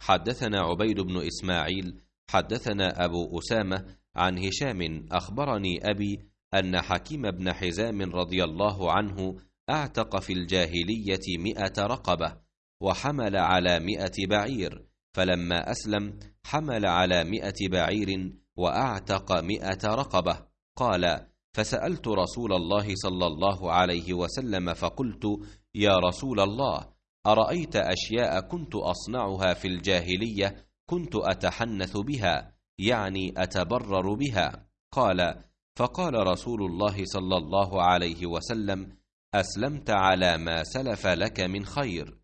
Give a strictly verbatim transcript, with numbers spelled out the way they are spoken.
حدثنا عبيد بن إسماعيل حدثنا أبو أسامة عن هشام أخبرني أبي أن حكيم بن حزام رضي الله عنه أعتق في الجاهلية مئة رقبة وحمل على مئة بعير، فلما أسلم حمل على مئة بعير وأعتق مئة رقبة. قال: فسألت رسول الله صلى الله عليه وسلم فقلت: يا رسول الله، أرأيت أشياء كنت أصنعها في الجاهلية كنت أتحنث بها، يعني أتبرر بها؟ قال: فقال رسول الله صلى الله عليه وسلم: أسلمت على ما سلف لك من خير.